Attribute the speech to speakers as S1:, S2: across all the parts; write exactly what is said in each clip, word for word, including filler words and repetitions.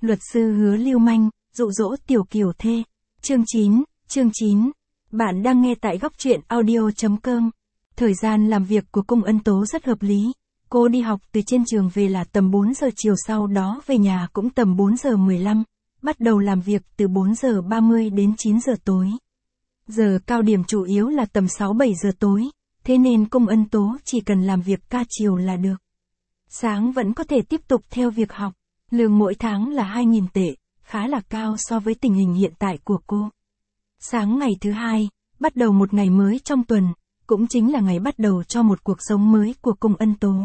S1: Luật sư Hứa lưu manh, dụ dỗ tiểu kiều thê. Chương chín, chương chín. Bạn đang nghe tại góc truyện audio chấm com. Thời gian làm việc của Cung Ân Tố rất hợp lý. Cô đi học từ trên trường về là tầm bốn giờ chiều, sau đó về nhà cũng tầm bốn giờ mười lăm, bắt đầu làm việc từ bốn giờ ba mươi đến chín giờ tối. Giờ cao điểm chủ yếu là tầm sáu bảy giờ tối, thế nên Cung Ân Tố chỉ cần làm việc ca chiều là được. Sáng vẫn có thể tiếp tục theo việc học, lương mỗi tháng là hai nghìn tệ, khá là cao so với tình hình hiện tại của cô. Sáng ngày thứ hai, bắt đầu một ngày mới trong tuần, cũng chính là ngày bắt đầu cho một cuộc sống mới của Cung Ân Tố.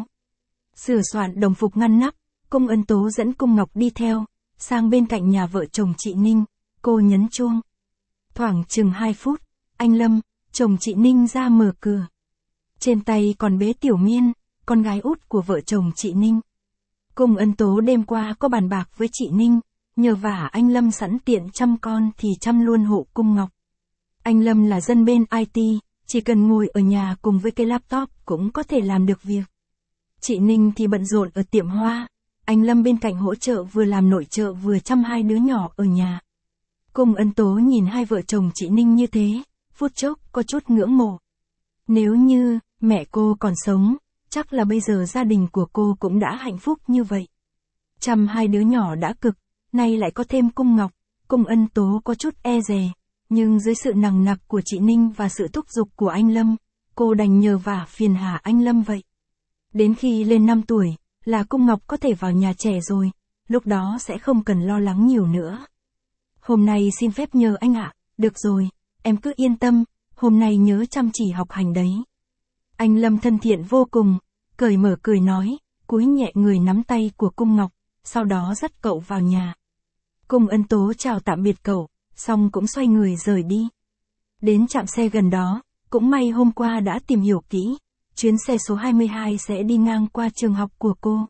S1: Sửa soạn đồng phục ngăn nắp, Cung Ân Tố dẫn Cung Ngọc đi theo, sang bên cạnh nhà vợ chồng chị Ninh, cô nhấn chuông. Thoảng chừng hai phút, anh Lâm, chồng chị Ninh ra mở cửa. Trên tay còn bế Tiểu Miên, con gái út của vợ chồng chị Ninh. Cung Ân Tố đêm qua có bàn bạc với chị Ninh, nhờ vả anh Lâm sẵn tiện chăm con thì chăm luôn hộ Cung Ngọc. Anh Lâm là dân bên i tê, chỉ cần ngồi ở nhà cùng với cái laptop cũng có thể làm được việc. Chị Ninh thì bận rộn ở tiệm hoa, anh Lâm bên cạnh hỗ trợ vừa làm nội trợ vừa chăm hai đứa nhỏ ở nhà. Cung Ân Tố nhìn hai vợ chồng chị Ninh như thế, phút chốc có chút ngưỡng mộ. Nếu như mẹ cô còn sống, chắc là bây giờ gia đình của cô cũng đã hạnh phúc như vậy. Chăm hai đứa nhỏ đã cực, nay lại có thêm Cung Ngọc, Cung Ân Tố có chút e dè, nhưng dưới sự nằng nặc của chị Ninh và sự thúc giục của anh Lâm, cô đành nhờ vả phiền hà anh Lâm vậy. Đến khi lên năm tuổi, là Cung Ngọc có thể vào nhà trẻ rồi, lúc đó sẽ không cần lo lắng nhiều nữa. Hôm nay xin phép nhờ anh ạ, được rồi, em cứ yên tâm, hôm nay nhớ chăm chỉ học hành đấy. Anh Lâm thân thiện vô cùng, cởi mở cười nói, cúi nhẹ người nắm tay của Cung Ngọc, sau đó dắt cậu vào nhà. Cung Ân Tố chào tạm biệt cậu, xong cũng xoay người rời đi. Đến trạm xe gần đó, cũng may hôm qua đã tìm hiểu kỹ, chuyến xe số hai mươi hai sẽ đi ngang qua trường học của cô.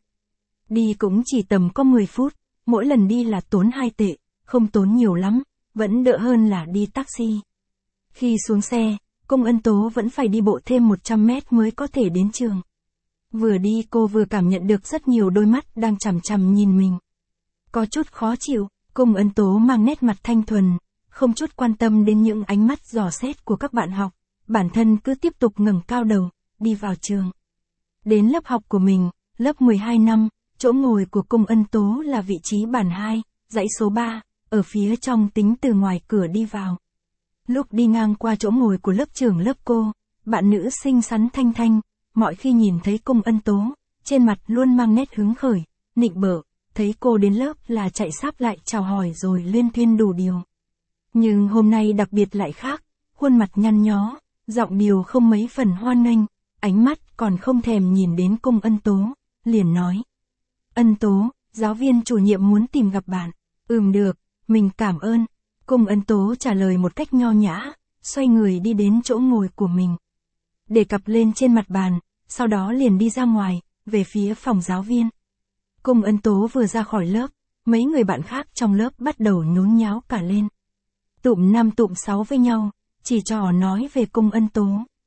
S1: Đi cũng chỉ tầm có mười phút, mỗi lần đi là tốn hai tệ, không tốn nhiều lắm, vẫn đỡ hơn là đi taxi. Khi xuống xe, Cung Ân Tố vẫn phải đi bộ thêm một trăm mét mới có thể đến trường. Vừa đi cô vừa cảm nhận được rất nhiều đôi mắt đang chằm chằm nhìn mình. Có chút khó chịu, Cung Ân Tố mang nét mặt thanh thuần, không chút quan tâm đến những ánh mắt dò xét của các bạn học, bản thân cứ tiếp tục ngẩng cao đầu, đi vào trường. Đến lớp học của mình, lớp mười hai năm, chỗ ngồi của Cung Ân Tố là vị trí bàn hai, dãy số ba, ở phía trong tính từ ngoài cửa đi vào. Lúc đi ngang qua chỗ ngồi của lớp trưởng lớp cô, bạn nữ xinh xắn Thanh Thanh, mọi khi nhìn thấy Cung Ân Tố, trên mặt luôn mang nét hứng khởi, nịnh bợ, thấy cô đến lớp là chạy sáp lại chào hỏi rồi luyên thuyên đủ điều. Nhưng hôm nay đặc biệt lại khác, khuôn mặt nhăn nhó, giọng điệu không mấy phần hoan nghênh, ánh mắt còn không thèm nhìn đến Cung Ân Tố, liền nói. Ân Tố, giáo viên chủ nhiệm muốn tìm gặp bạn. Ừm được, mình cảm ơn. Cung Ân Tố trả lời một cách nho nhã, xoay người đi đến chỗ ngồi của mình. Để cặp lên trên mặt bàn, sau đó liền đi ra ngoài, về phía phòng giáo viên. Cung Ân Tố vừa ra khỏi lớp, mấy người bạn khác trong lớp bắt đầu nhốn nháo cả lên. Tụm năm tụm sáu với nhau, chỉ trò nói về Cung Ân Tố.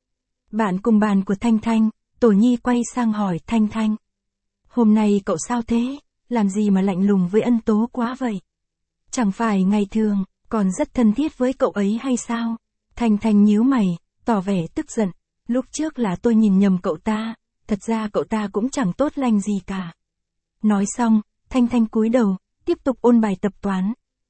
S1: Bạn cùng bàn của Thanh Thanh, Tổ Nhi quay sang hỏi Thanh Thanh. Hôm nay cậu sao thế, làm gì mà lạnh lùng với Ân Tố quá vậy? Chẳng phải ngày thường, còn rất thân thiết với cậu ấy hay sao? Thanh Thanh nhíu mày, tỏ vẻ tức giận. Lúc trước là tôi nhìn nhầm cậu ta, thật ra cậu ta cũng chẳng tốt lành gì cả. Nói xong, Thanh Thanh cúi đầu, tiếp tục ôn bài tập toán.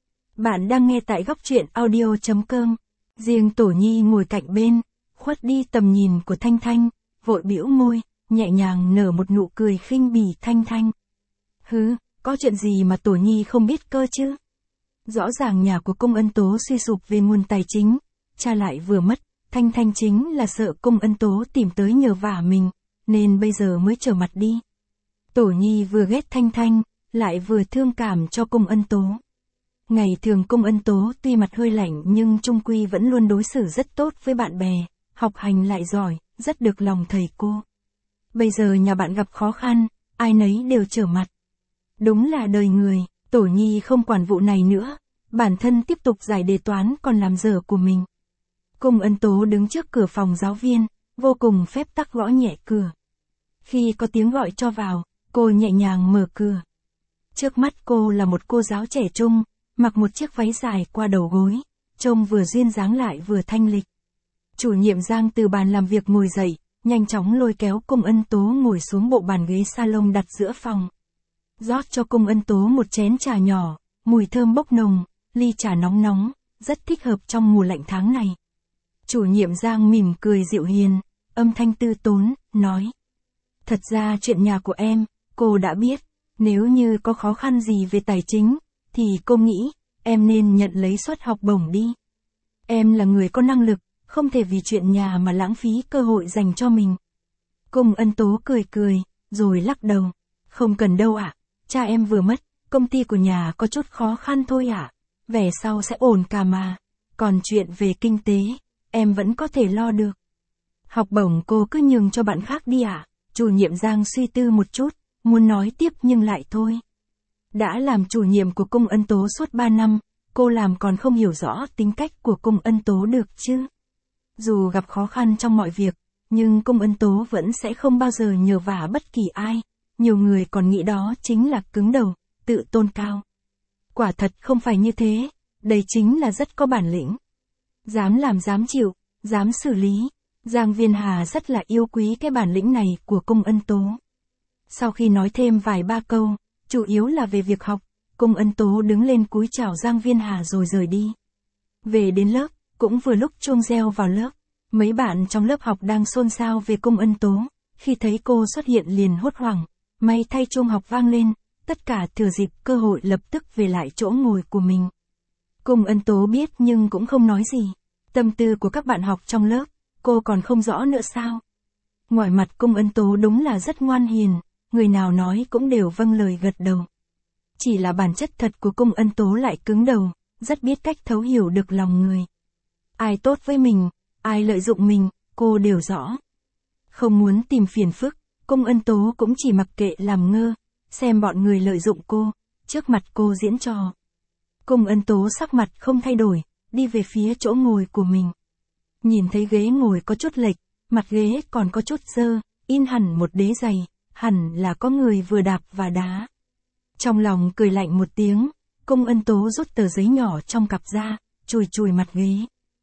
S1: Bạn đang nghe tại góc truyện audio chấm com. Riêng Tổ Nhi ngồi cạnh bên, khuất đi tầm nhìn của Thanh Thanh, vội bĩu môi, nhẹ nhàng nở một nụ cười khinh bỉ Thanh Thanh. Hứ, có chuyện gì mà Tổ Nhi không biết cơ chứ? Rõ ràng nhà của Cung Ân Tố suy sụp về nguồn tài chính, cha lại vừa mất, Thanh Thanh chính là sợ Cung Ân Tố tìm tới nhờ vả mình, nên bây giờ mới trở mặt đi. Tổ Nhi vừa ghét Thanh Thanh, lại vừa thương cảm cho Cung Ân Tố. Ngày thường Cung Ân Tố tuy mặt hơi lạnh nhưng chung quy vẫn luôn đối xử rất tốt với bạn bè, học hành lại giỏi, rất được lòng thầy cô. Bây giờ nhà bạn gặp khó khăn, ai nấy đều trở mặt. Đúng là đời người, Tổ Nhi không quản vụ này nữa, bản thân tiếp tục giải đề toán còn làm dở của mình. Cung Ân Tố đứng trước cửa phòng giáo viên, vô cùng phép tắc gõ nhẹ cửa. Khi có tiếng gọi cho vào, cô nhẹ nhàng mở cửa. Trước mắt cô là một cô giáo trẻ trung, mặc một chiếc váy dài qua đầu gối, trông vừa duyên dáng lại vừa thanh lịch. Chủ nhiệm Giang từ bàn làm việc ngồi dậy, nhanh chóng lôi kéo Cung Ân Tố ngồi xuống bộ bàn ghế salon đặt giữa phòng. Rót cho Cung Ân Tố một chén trà nhỏ, mùi thơm bốc nồng, ly trà nóng nóng, rất thích hợp trong mùa lạnh tháng này. Chủ nhiệm Giang mỉm cười dịu hiền, âm thanh tư tốn, nói. Thật ra chuyện nhà của em, cô đã biết, nếu như có khó khăn gì về tài chính, thì cô nghĩ, em nên nhận lấy suất học bổng đi. Em là người có năng lực, không thể vì chuyện nhà mà lãng phí cơ hội dành cho mình. Cung Ân Tố cười cười, rồi lắc đầu. Không cần đâu ạ, cha em vừa mất, công ty của nhà có chút khó khăn thôi ạ. Về sau sẽ ổn cả mà. Còn chuyện về kinh tế, em vẫn có thể lo được. Học bổng cô cứ nhường cho bạn khác đi ạ. Chủ nhiệm Giang suy tư một chút, muốn nói tiếp nhưng lại thôi. Đã làm chủ nhiệm của Cung Ân Tố suốt ba năm, cô làm còn không hiểu rõ tính cách của Cung Ân Tố được chứ. Dù gặp khó khăn trong mọi việc, nhưng Cung Ân Tố vẫn sẽ không bao giờ nhờ vả bất kỳ ai. Nhiều người còn nghĩ đó chính là cứng đầu, tự tôn cao. Quả thật không phải như thế, đây chính là rất có bản lĩnh. Dám làm dám chịu, dám xử lý. Giang Viên Hà rất là yêu quý cái bản lĩnh này của Cung Ân Tố. Sau khi nói thêm vài ba câu, chủ yếu là về việc học, Cung Ân Tố đứng lên cúi chào Giang Viên Hà rồi rời đi. Về đến lớp, cũng vừa lúc chuông reo vào lớp. Mấy bạn trong lớp học đang xôn xao về Cung Ân Tố, khi thấy cô xuất hiện liền hốt hoảng. May thay chuông học vang lên, tất cả thừa dịp cơ hội lập tức về lại chỗ ngồi của mình. Cung Ân Tố biết nhưng cũng không nói gì. Tâm tư của các bạn học trong lớp, cô còn không rõ nữa sao. Ngoài mặt Cung Ân Tố đúng là rất ngoan hiền, người nào nói cũng đều vâng lời gật đầu. Chỉ là bản chất thật của Cung Ân Tố lại cứng đầu, rất biết cách thấu hiểu được lòng người. Ai tốt với mình, ai lợi dụng mình, cô đều rõ. Không muốn tìm phiền phức, Cung Ân Tố cũng chỉ mặc kệ làm ngơ, xem bọn người lợi dụng cô, trước mặt cô diễn trò. Cung Ân Tố sắc mặt không thay đổi, đi về phía chỗ ngồi của mình. Nhìn thấy ghế ngồi có chút lệch, mặt ghế còn có chút dơ, in hẳn một đế giày, hẳn là có người vừa đạp và đá. Trong lòng cười lạnh một tiếng, Cung Ân Tố rút tờ giấy nhỏ trong cặp ra, chùi chùi mặt ghế.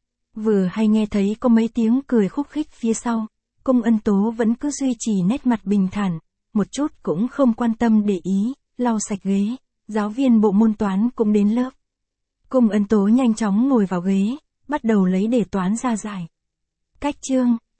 S1: Vừa hay nghe thấy có mấy tiếng cười khúc khích phía sau, Cung Ân Tố vẫn cứ duy trì nét mặt bình thản, một chút cũng không quan tâm để ý, lau sạch ghế, giáo viên bộ môn toán cũng đến lớp. Cung Ân Tố nhanh chóng ngồi vào ghế, bắt đầu lấy đề toán ra giải. Cách chương